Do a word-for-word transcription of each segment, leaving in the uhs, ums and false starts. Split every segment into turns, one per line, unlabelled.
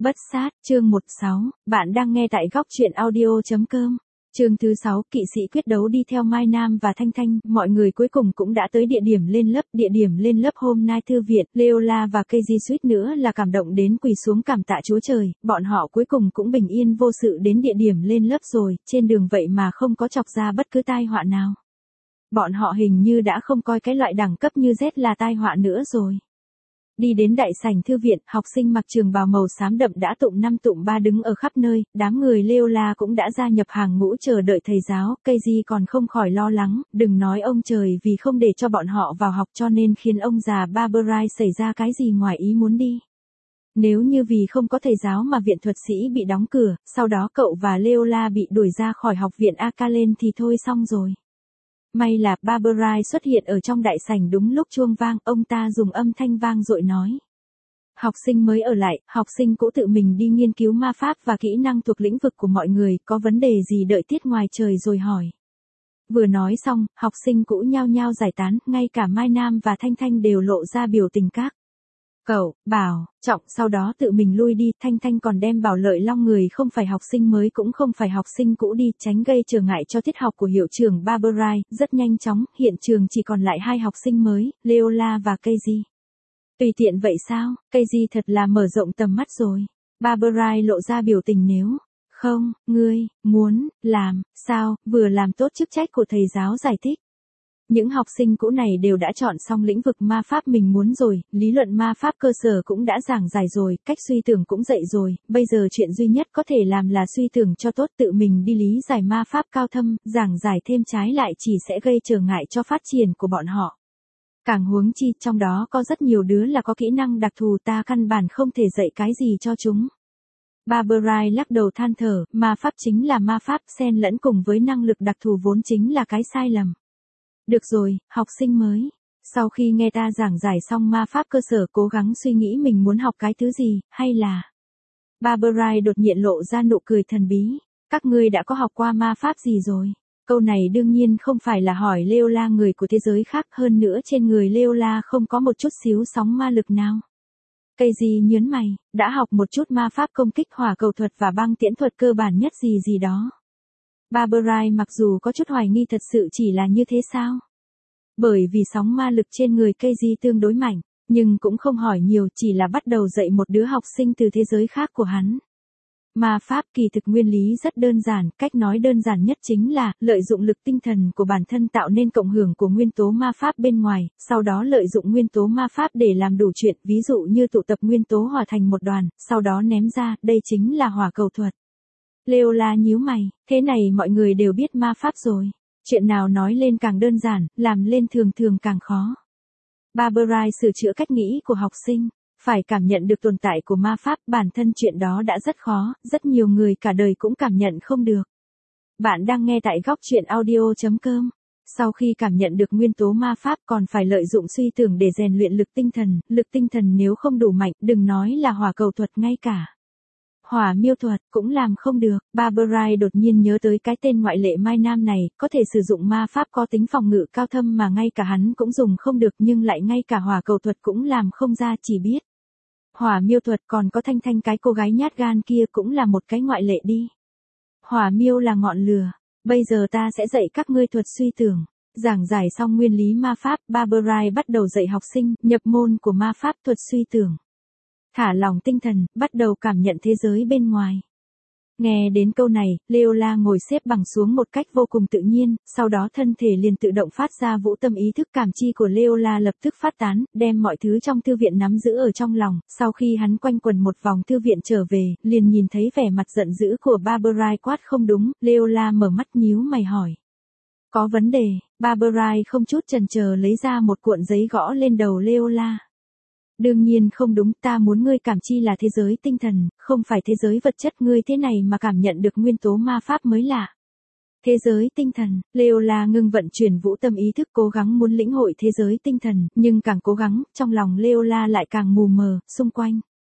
Bất sát, chương mười sáu, bạn đang nghe tại góc truyện audio chấm com. Chương thứ sáu, kỵ sĩ quyết đấu đi theo Mai Nam và Thanh Thanh, mọi người cuối cùng cũng đã tới địa điểm lên lớp, địa điểm lên lớp hôm nay thư viện, Leola và Keiji suýt nữa là cảm động đến quỳ xuống cảm tạ Chúa Trời, bọn họ cuối cùng cũng bình yên vô sự đến địa điểm lên lớp rồi, trên đường vậy mà không có chọc ra bất cứ tai họa nào. Bọn họ hình như đã không coi cái loại đẳng cấp như Z là tai họa nữa rồi. Đi đến đại sảnh thư viện, học sinh mặc trường bào màu xám đậm đã tụm năm tụm ba đứng ở khắp nơi, đám người Leola cũng đã gia nhập hàng ngũ chờ đợi thầy giáo, Keiji còn không khỏi lo lắng, đừng nói ông trời vì không để cho bọn họ vào học cho nên khiến ông già Barberai xảy ra cái gì ngoài ý muốn đi. Nếu như vì không có thầy giáo mà viện thuật sĩ bị đóng cửa, sau đó cậu và Leola bị đuổi ra khỏi học viện Akalen thì thôi xong rồi. May là Barberai xuất hiện ở trong đại sảnh đúng lúc chuông vang, ông ta dùng âm thanh vang dội nói. Học sinh mới ở lại, học sinh cũ tự mình đi nghiên cứu ma pháp và kỹ năng thuộc lĩnh vực của mọi người, có vấn đề gì đợi tiết ngoài trời rồi hỏi. Vừa nói xong, học sinh cũ nhao nhao giải tán, ngay cả Mai Nam và Thanh Thanh đều lộ ra biểu tình các. Cậu, Bảo, Trọng sau đó tự mình lui đi, Thanh Thanh còn đem Bảo Lợi Long người không phải học sinh mới cũng không phải học sinh cũ đi, tránh gây trở ngại cho tiết học của hiệu trưởng Barberai, rất nhanh chóng, hiện trường chỉ còn lại hai học sinh mới, Leola và Keiji. Tùy tiện vậy sao, Keiji thật là mở rộng tầm mắt rồi. Barberai lộ ra biểu tình nếu, không, ngươi, muốn, làm, sao, vừa làm tốt chức trách của thầy giáo giải thích. Những học sinh cũ này đều đã chọn xong lĩnh vực ma pháp mình muốn rồi, lý luận ma pháp cơ sở cũng đã giảng giải rồi, cách suy tưởng cũng dạy rồi, bây giờ chuyện duy nhất có thể làm là suy tưởng cho tốt, tự mình đi lý giải ma pháp cao thâm, giảng giải thêm trái lại chỉ sẽ gây trở ngại cho phát triển của bọn họ. Càng huống chi, trong đó có rất nhiều đứa là có kỹ năng đặc thù ta căn bản không thể dạy cái gì cho chúng. Barberai lắc đầu than thở, ma pháp chính là ma pháp, xen lẫn cùng với năng lực đặc thù vốn chính là cái sai lầm. Được rồi, học sinh mới. Sau khi nghe ta giảng giải xong ma pháp cơ sở cố gắng suy nghĩ mình muốn học cái thứ gì, hay là... Barberai đột nhiên lộ ra nụ cười thần bí. Các ngươi đã có học qua ma pháp gì rồi? Câu này đương nhiên không phải là hỏi Leola người của thế giới khác, hơn nữa trên người Leola không có một chút xíu sóng ma lực nào. Keiji nhớn mày, đã học một chút ma pháp công kích hỏa cầu thuật và băng tiễn thuật cơ bản nhất gì gì đó. Barberai mặc dù có chút hoài nghi thật sự chỉ là như thế sao? Bởi vì sóng ma lực trên người Keiji tương đối mạnh, nhưng cũng không hỏi nhiều, chỉ là bắt đầu dạy một đứa học sinh từ thế giới khác của hắn. Ma pháp kỳ thực nguyên lý rất đơn giản, cách nói đơn giản nhất chính là lợi dụng lực tinh thần của bản thân tạo nên cộng hưởng của nguyên tố ma pháp bên ngoài, sau đó lợi dụng nguyên tố ma pháp để làm đủ chuyện, ví dụ như tụ tập nguyên tố hòa thành một đoàn, sau đó ném ra, đây chính là hỏa cầu thuật. Leola nhíu mày, thế này mọi người đều biết ma pháp rồi. Chuyện nào nói lên càng đơn giản, làm lên thường thường càng khó. Barberai sửa chữa cách nghĩ của học sinh, phải cảm nhận được tồn tại của ma pháp, bản thân chuyện đó đã rất khó, rất nhiều người cả đời cũng cảm nhận không được. Bạn đang nghe tại góc truyện audio chấm com. Sau khi cảm nhận được nguyên tố ma pháp còn phải lợi dụng suy tưởng để rèn luyện lực tinh thần, lực tinh thần nếu không đủ mạnh, đừng nói là hỏa cầu thuật ngay cả. Hỏa miêu thuật cũng làm không được. Barberai đột nhiên nhớ tới cái tên ngoại lệ Mai Nam này, có thể sử dụng ma pháp có tính phòng ngự cao thâm mà ngay cả hắn cũng dùng không được, nhưng lại ngay cả hỏa cầu thuật cũng làm không ra, chỉ biết. Hỏa miêu thuật, còn có Thanh Thanh cái cô gái nhát gan kia cũng là một cái ngoại lệ đi. Hỏa miêu là ngọn lửa. Bây giờ ta sẽ dạy các ngươi thuật suy tưởng. Giảng giải xong nguyên lý ma pháp, Barberai bắt đầu dạy học sinh nhập môn của ma pháp thuật suy tưởng. Thả lỏng tinh thần, bắt đầu cảm nhận thế giới bên ngoài. Nghe đến câu này, Leola ngồi xếp bằng xuống một cách vô cùng tự nhiên, sau đó thân thể liền tự động phát ra vũ tâm, ý thức cảm chi của Leola lập tức phát tán, đem mọi thứ trong thư viện nắm giữ ở trong lòng. Sau khi hắn quanh quần một vòng thư viện trở về, liền nhìn thấy vẻ mặt giận dữ của Barberai quát không đúng, Leola mở mắt nhíu mày hỏi. Có vấn đề, Barberai không chút chần chờ lấy ra một cuộn giấy gõ lên đầu Leola. Đương nhiên không đúng, ta muốn ngươi cảm chi là thế giới tinh thần, không phải thế giới vật chất, ngươi thế này mà cảm nhận được nguyên tố ma pháp mới lạ. Thế giới tinh thần, Leola ngưng vận chuyển vũ tâm ý thức cố gắng muốn lĩnh hội thế giới tinh thần, nhưng càng cố gắng, trong lòng Leola lại càng mù mờ, xung quanh.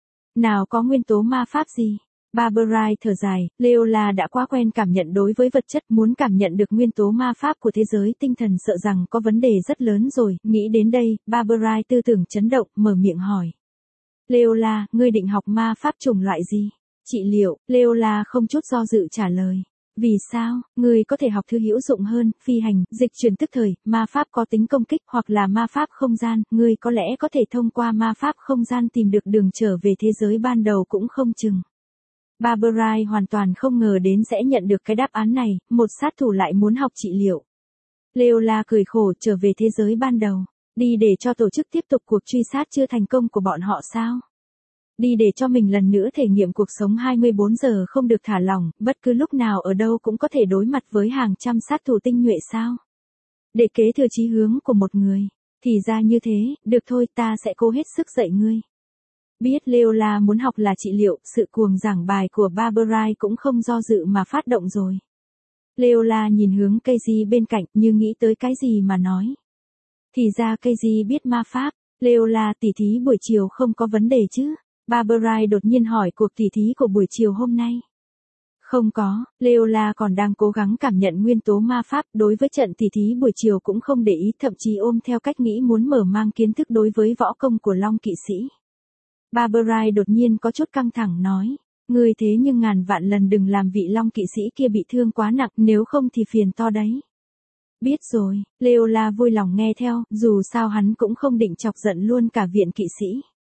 Nào có nguyên tố ma pháp gì? Barberai thở dài, Leola đã quá quen cảm nhận đối với vật chất, muốn cảm nhận được nguyên tố ma pháp của thế giới tinh thần sợ rằng có vấn đề rất lớn rồi, nghĩ đến đây, Barberai tư tưởng chấn động, mở miệng hỏi. Leola, ngươi định học ma pháp chủng loại gì? Trị liệu, Leola không chút do dự trả lời. Vì sao, ngươi có thể học thứ hữu dụng hơn, phi hành, dịch chuyển tức thời, ma pháp có tính công kích hoặc là ma pháp không gian, ngươi có lẽ có thể thông qua ma pháp không gian tìm được đường trở về thế giới ban đầu cũng không chừng. Barberai hoàn toàn không ngờ đến sẽ nhận được cái đáp án này, một sát thủ lại muốn học trị liệu. Leola cười khổ trở về thế giới ban đầu, đi để cho tổ chức tiếp tục cuộc truy sát chưa thành công của bọn họ sao? Đi để cho mình lần nữa thể nghiệm cuộc sống hai mươi bốn giờ không được thả lỏng, bất cứ lúc nào ở đâu cũng có thể đối mặt với hàng trăm sát thủ tinh nhuệ sao? Để kế thừa chí hướng của một người, thì ra như thế, được thôi ta sẽ cố hết sức dạy ngươi. Biết Leola muốn học là trị liệu, sự cuồng giảng bài của Barberai cũng không do dự mà phát động rồi. Leola nhìn hướng Casey bên cạnh như nghĩ tới cái gì mà nói. Thì ra Casey biết ma pháp, Leola tỉ thí buổi chiều không có vấn đề chứ? Barberai đột nhiên hỏi cuộc tỉ thí của buổi chiều hôm nay. Không có, Leola còn đang cố gắng cảm nhận nguyên tố ma pháp, đối với trận tỉ thí buổi chiều cũng không để ý, thậm chí ôm theo cách nghĩ muốn mở mang kiến thức đối với võ công của Long kỵ sĩ. Barberai đột nhiên có chút căng thẳng nói, ngươi thế nhưng ngàn vạn lần đừng làm vị Long kỵ sĩ kia bị thương quá nặng, nếu không thì phiền to đấy. Biết rồi, Leola vui lòng nghe theo, dù sao hắn cũng không định chọc giận luôn cả viện kỵ sĩ.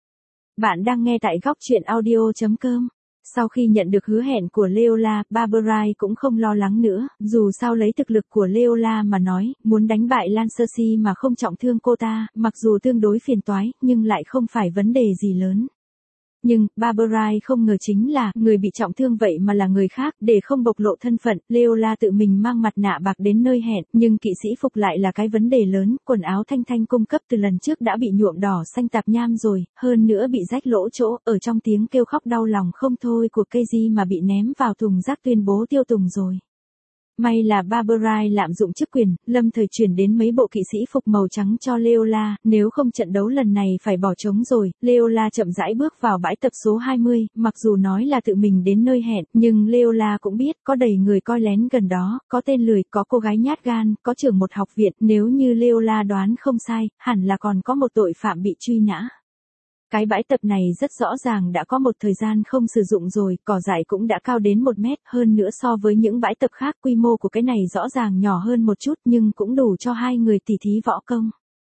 Bạn đang nghe tại góc truyện audio chấm com. Sau khi nhận được hứa hẹn của Leola, Barberai cũng không lo lắng nữa, dù sao lấy thực lực của Leola mà nói, muốn đánh bại Lancersi mà không trọng thương cô ta, mặc dù tương đối phiền toái, nhưng lại không phải vấn đề gì lớn. Nhưng, Barberai không ngờ chính là, người bị trọng thương vậy mà là người khác, để không bộc lộ thân phận, Leola tự mình mang mặt nạ bạc đến nơi hẹn, nhưng kỵ sĩ phục lại là cái vấn đề lớn, quần áo Thanh Thanh cung cấp từ lần trước đã bị nhuộm đỏ xanh tạp nham rồi, hơn nữa bị rách lỗ chỗ, ở trong tiếng kêu khóc đau lòng không thôi của Casey mà bị ném vào thùng rác tuyên bố tiêu tùng rồi. May là Barberai lạm dụng chức quyền, lâm thời chuyển đến mấy bộ kỵ sĩ phục màu trắng cho Leola, nếu không trận đấu lần này phải bỏ trống rồi. Leola chậm rãi bước vào bãi tập số hai mươi, mặc dù nói là tự mình đến nơi hẹn, nhưng Leola cũng biết có đầy người coi lén gần đó, có tên lười, có cô gái nhát gan, có trưởng một học viện, nếu như Leola đoán không sai, hẳn là còn có một tội phạm bị truy nã. Cái bãi tập này rất rõ ràng đã có một thời gian không sử dụng rồi, cỏ dại cũng đã cao đến một mét, hơn nữa so với những bãi tập khác quy mô của cái này rõ ràng nhỏ hơn một chút nhưng cũng đủ cho hai người tỉ thí võ công.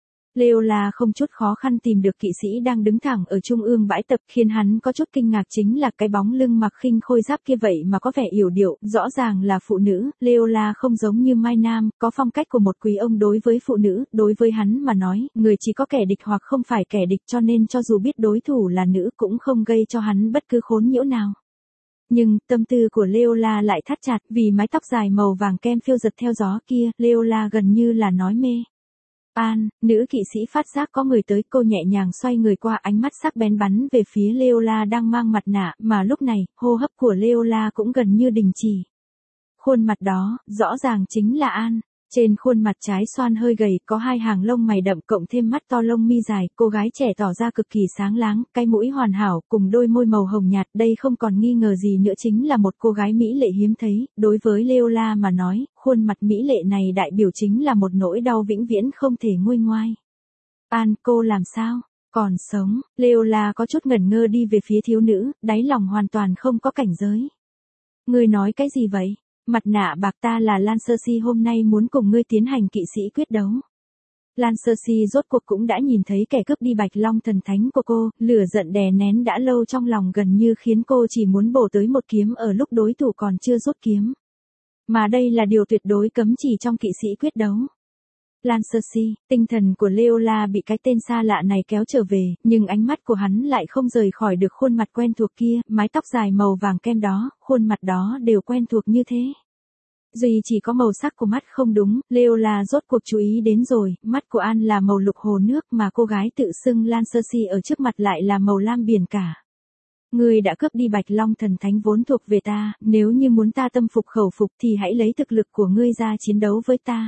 Leola không chút khó khăn tìm được kỵ sĩ đang đứng thẳng ở trung ương bãi tập, khiến hắn có chút kinh ngạc chính là cái bóng lưng mặc khinh khôi giáp kia vậy mà có vẻ yểu điệu, rõ ràng là phụ nữ. Leola không giống như Mai Nam, có phong cách của một quý ông đối với phụ nữ, đối với hắn mà nói, người chỉ có kẻ địch hoặc không phải kẻ địch, cho nên cho dù biết đối thủ là nữ cũng không gây cho hắn bất cứ khốn nhiễu nào. Nhưng, tâm tư của Leola lại thắt chặt, vì mái tóc dài màu vàng kem phiêu giật theo gió kia, Leola gần như là nói mê. An, nữ kỵ sĩ phát giác có người tới, cô nhẹ nhàng xoay người qua, ánh mắt sắc bén bắn về phía Leola đang mang mặt nạ, mà lúc này, hô hấp của Leola cũng gần như đình chỉ. Khuôn mặt đó, rõ ràng chính là An. Trên khuôn mặt trái xoan hơi gầy, có hai hàng lông mày đậm cộng thêm mắt to lông mi dài, cô gái trẻ tỏ ra cực kỳ sáng láng, cái mũi hoàn hảo, cùng đôi môi màu hồng nhạt, đây không còn nghi ngờ gì nữa chính là một cô gái mỹ lệ hiếm thấy, đối với Leola mà nói, khuôn mặt mỹ lệ này đại biểu chính là một nỗi đau vĩnh viễn không thể nguôi ngoai. An, cô làm sao? Còn sống, Leola có chút ngẩn ngơ đi về phía thiếu nữ, đáy lòng hoàn toàn không có cảnh giới. Ngươi nói cái gì vậy? Mặt nạ bạc, ta là Lancersi, hôm nay muốn cùng ngươi tiến hành kỵ sĩ quyết đấu. Lancersi rốt cuộc cũng đã nhìn thấy kẻ cướp đi Bạch Long thần thánh của cô, lửa giận đè nén đã lâu trong lòng gần như khiến cô chỉ muốn bổ tới một kiếm ở lúc đối thủ còn chưa rút kiếm. Mà đây là điều tuyệt đối cấm chỉ trong kỵ sĩ quyết đấu. Lancersi, tinh thần của Leola bị cái tên xa lạ này kéo trở về, nhưng ánh mắt của hắn lại không rời khỏi được khuôn mặt quen thuộc kia, mái tóc dài màu vàng kem đó, khuôn mặt đó đều quen thuộc như thế. Duy chỉ có màu sắc của mắt không đúng, Leola rốt cuộc chú ý đến rồi, mắt của An là màu lục hồ nước mà cô gái tự xưng Lancersi ở trước mặt lại là màu lam biển cả. Ngươi đã cướp đi Bạch Long thần thánh vốn thuộc về ta, nếu như muốn ta tâm phục khẩu phục thì hãy lấy thực lực của ngươi ra chiến đấu với ta.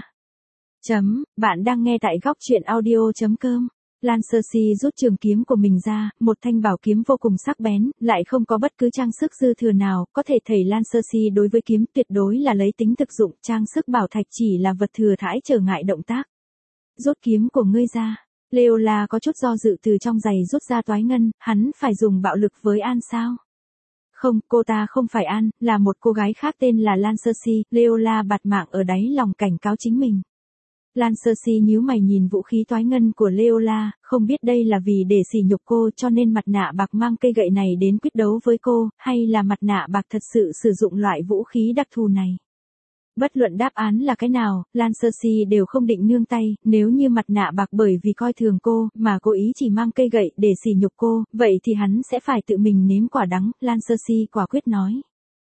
Chấm, bạn đang nghe tại góc truyện audio chấm com. Lancersi rút trường kiếm của mình ra, một thanh bảo kiếm vô cùng sắc bén, lại không có bất cứ trang sức dư thừa nào, có thể thấy Lancersi đối với kiếm tuyệt đối là lấy tính thực dụng, trang sức bảo thạch chỉ là vật thừa thãi trở ngại động tác. Rút kiếm của ngươi ra. Leola có chút do dự từ trong giày rút ra toái ngân, hắn phải dùng bạo lực với An sao? Không, cô ta không phải An, là một cô gái khác tên là Lan Cersei. Leola bạt mạng ở đáy lòng cảnh cáo chính mình. Lan Cersei nhíu mày nhìn vũ khí toái ngân của Leola, không biết đây là vì để sỉ nhục cô cho nên mặt nạ bạc mang cây gậy này đến quyết đấu với cô, hay là mặt nạ bạc thật sự sử dụng loại vũ khí đặc thù này. Bất luận đáp án là cái nào, Lan Cersei đều không định nương tay, nếu như mặt nạ bạc bởi vì coi thường cô, mà cố ý chỉ mang cây gậy để sỉ nhục cô, vậy thì hắn sẽ phải tự mình nếm quả đắng, Lan Cersei quả quyết nói.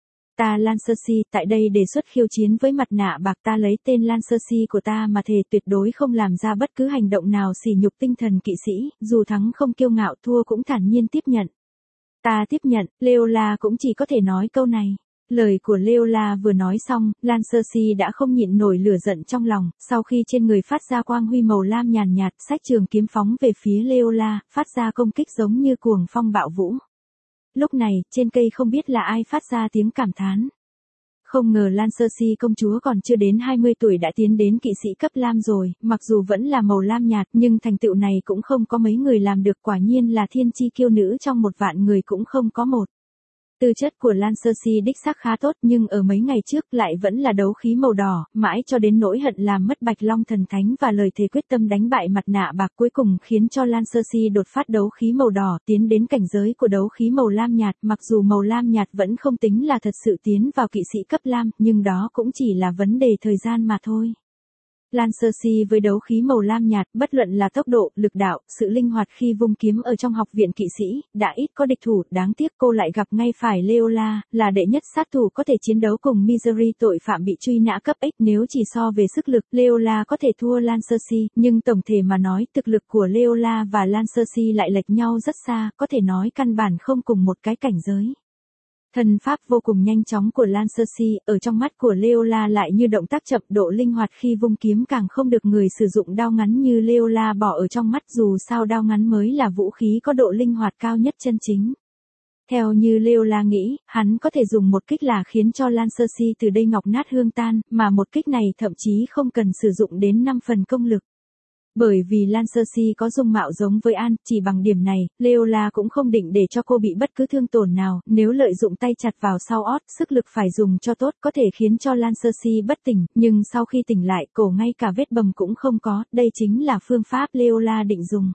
Ta Lan Cersei, tại đây đề xuất khiêu chiến với mặt nạ bạc, ta lấy tên Lan Cersei của ta mà thề tuyệt đối không làm ra bất cứ hành động nào sỉ nhục tinh thần kỵ sĩ, dù thắng không kiêu ngạo thua cũng thản nhiên tiếp nhận. Ta tiếp nhận, Leola cũng chỉ có thể nói câu này. Lời của Leola vừa nói xong, Lan Cersei đã không nhịn nổi lửa giận trong lòng, sau khi trên người phát ra quang huy màu lam nhàn nhạt, xách trường kiếm phóng về phía Leola, phát ra công kích giống như cuồng phong bạo vũ. Lúc này, trên cây không biết là ai phát ra tiếng cảm thán. Không ngờ Lan Cersei công chúa còn chưa đến hai mươi tuổi đã tiến đến kỵ sĩ cấp lam rồi, mặc dù vẫn là màu lam nhạt nhưng thành tựu này cũng không có mấy người làm được, quả nhiên là thiên chi kiêu nữ trong một vạn người cũng không có một. Tư chất của Lan Cersei đích xác khá tốt nhưng ở mấy ngày trước lại vẫn là đấu khí màu đỏ, mãi cho đến nỗi hận làm mất Bạch Long thần thánh và lời thề quyết tâm đánh bại mặt nạ bạc cuối cùng khiến cho Lan Cersei đột phát đấu khí màu đỏ tiến đến cảnh giới của đấu khí màu lam nhạt, mặc dù màu lam nhạt vẫn không tính là thật sự tiến vào kỵ sĩ cấp lam, nhưng đó cũng chỉ là vấn đề thời gian mà thôi. Lan Cersei với đấu khí màu lam nhạt, bất luận là tốc độ, lực đạo, sự linh hoạt khi vung kiếm ở trong học viện kỵ sĩ, đã ít có địch thủ, đáng tiếc cô lại gặp ngay phải Leola, là đệ nhất sát thủ có thể chiến đấu cùng Misery tội phạm bị truy nã cấp X, nếu chỉ so về sức lực, Leola có thể thua Lan Cersei, nhưng tổng thể mà nói, thực lực của Leola và Lan Cersei lại lệch nhau rất xa, có thể nói căn bản không cùng một cái cảnh giới. Thần pháp vô cùng nhanh chóng của Lan Cersei, ở trong mắt của Leola lại như động tác chậm, độ linh hoạt khi vung kiếm càng không được người sử dụng đao ngắn như Leola bỏ ở trong mắt, dù sao đao ngắn mới là vũ khí có độ linh hoạt cao nhất chân chính. Theo như Leola nghĩ, hắn có thể dùng một kích là khiến cho Lan Cersei từ đây ngọc nát hương tan, mà một kích này thậm chí không cần sử dụng đến năm phần công lực. Bởi vì Lan Cersei có dung mạo giống với An, chỉ bằng điểm này, Leola cũng không định để cho cô bị bất cứ thương tổn nào, nếu lợi dụng tay chặt vào sau ót, sức lực phải dùng cho tốt có thể khiến cho Lan Cersei bất tỉnh, nhưng sau khi tỉnh lại, cổ ngay cả vết bầm cũng không có, đây chính là phương pháp Leola định dùng.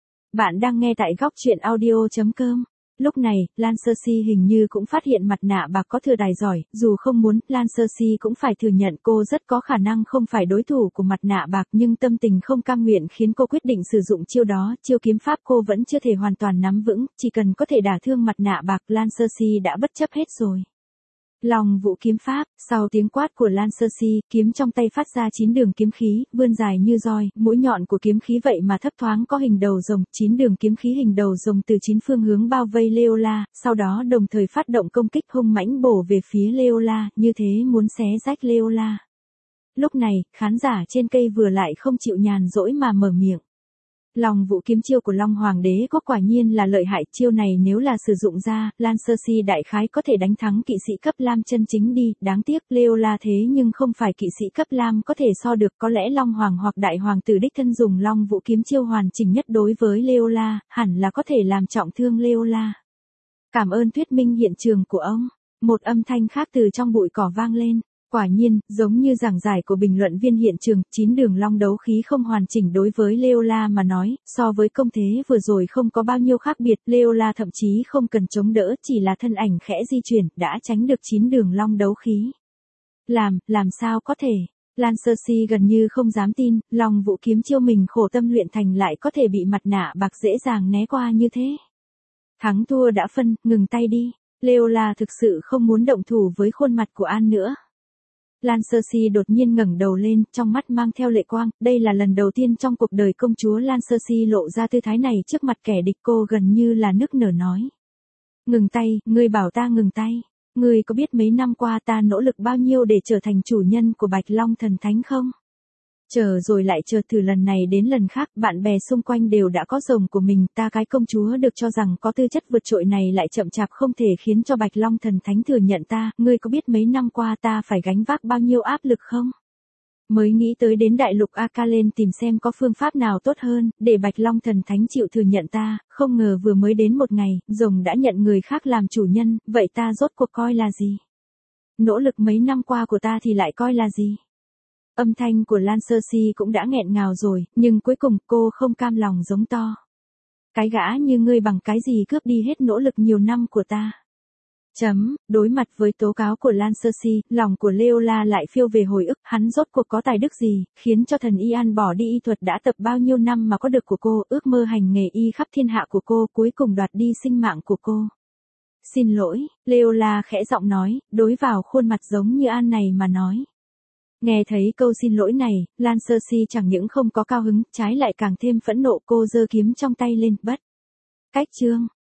Bạn đang nghe tại góc truyện audio chấm com. Lúc này, Lan Cersei hình như cũng phát hiện mặt nạ bạc có thừa tài giỏi, dù không muốn, Lan Cersei cũng phải thừa nhận cô rất có khả năng không phải đối thủ của mặt nạ bạc, nhưng tâm tình không cam nguyện khiến cô quyết định sử dụng chiêu đó, chiêu kiếm pháp cô vẫn chưa thể hoàn toàn nắm vững, chỉ cần có thể đả thương mặt nạ bạc, Lan Cersei đã bất chấp hết rồi. Long vũ kiếm pháp, sau tiếng quát của Lan Cersei, kiếm trong tay phát ra chín đường kiếm khí, vươn dài như roi, mũi nhọn của kiếm khí vậy mà thấp thoáng có hình đầu rồng, chín đường kiếm khí hình đầu rồng từ chín phương hướng bao vây Leola, sau đó đồng thời phát động công kích hung mãnh bổ về phía Leola, như thế muốn xé rách Leola. Lúc này, khán giả trên cây vừa lại không chịu nhàn rỗi mà mở miệng. Long vũ kiếm chiêu của Long Hoàng đế có quả nhiên là lợi hại, chiêu này nếu là sử dụng ra, Lan Cersei đại khái có thể đánh thắng kỵ sĩ cấp lam chân chính đi, đáng tiếc Leola thế nhưng không phải kỵ sĩ cấp lam có thể so được, có lẽ Long Hoàng hoặc Đại Hoàng tử đích thân dùng Long vũ kiếm chiêu hoàn chỉnh nhất đối với Leola, hẳn là có thể làm trọng thương Leola. Cảm ơn thuyết minh hiện trường của ông. Một âm thanh khác từ trong bụi cỏ vang lên. Quả nhiên, giống như giảng giải của bình luận viên hiện trường, chín đường long đấu khí không hoàn chỉnh đối với Leola mà nói, so với công thế vừa rồi không có bao nhiêu khác biệt, Leola thậm chí không cần chống đỡ, chỉ là thân ảnh khẽ di chuyển, đã tránh được chín đường long đấu khí. Làm, làm sao có thể? Lan Cersei gần như không dám tin, Long vũ kiếm chiêu mình khổ tâm luyện thành lại có thể bị mặt nạ bạc dễ dàng né qua như thế. Thắng thua đã phân, ngừng tay đi. Leola thực sự không muốn động thủ với khuôn mặt của An nữa. Lan Cersei đột nhiên ngẩng đầu lên, trong mắt mang theo lệ quang, đây là lần đầu tiên trong cuộc đời công chúa Lan Cersei lộ ra tư thái này trước mặt kẻ địch, cô gần như là nức nở nói. Ngừng tay, ngươi bảo ta ngừng tay. Ngươi có biết mấy năm qua ta nỗ lực bao nhiêu để trở thành chủ nhân của Bạch Long thần thánh không? Chờ rồi lại chờ, thử lần này đến lần khác, bạn bè xung quanh đều đã có rồng của mình, ta cái công chúa được cho rằng có tư chất vượt trội này lại chậm chạp không thể khiến cho Bạch Long thần thánh thừa nhận ta, ngươi có biết mấy năm qua ta phải gánh vác bao nhiêu áp lực không? Mới nghĩ tới đến đại lục Akalen tìm xem có phương pháp nào tốt hơn, để Bạch Long thần thánh chịu thừa nhận ta, không ngờ vừa mới đến một ngày, rồng đã nhận người khác làm chủ nhân, vậy ta rốt cuộc coi là gì? Nỗ lực mấy năm qua của ta thì lại coi là gì? Âm thanh của Lan Cersei cũng đã nghẹn ngào rồi, nhưng cuối cùng cô không cam lòng giống to. Cái gã như ngươi bằng cái gì cướp đi hết nỗ lực nhiều năm của ta? Chấm, đối mặt với tố cáo của Lan Cersei, lòng của Leola lại phiêu về hồi ức, hắn rốt cuộc có tài đức gì, khiến cho thần Ian bỏ đi y thuật đã tập bao nhiêu năm mà có được của cô, ước mơ hành nghề y khắp thiên hạ của cô, cuối cùng đoạt đi sinh mạng của cô. Xin lỗi, Leola khẽ giọng nói, đối vào khuôn mặt giống như An này mà nói. Nghe thấy câu xin lỗi này, Lan Cersei chẳng những không có cao hứng, trái lại càng thêm phẫn nộ, cô giơ kiếm trong tay lên, bất. Cách chương.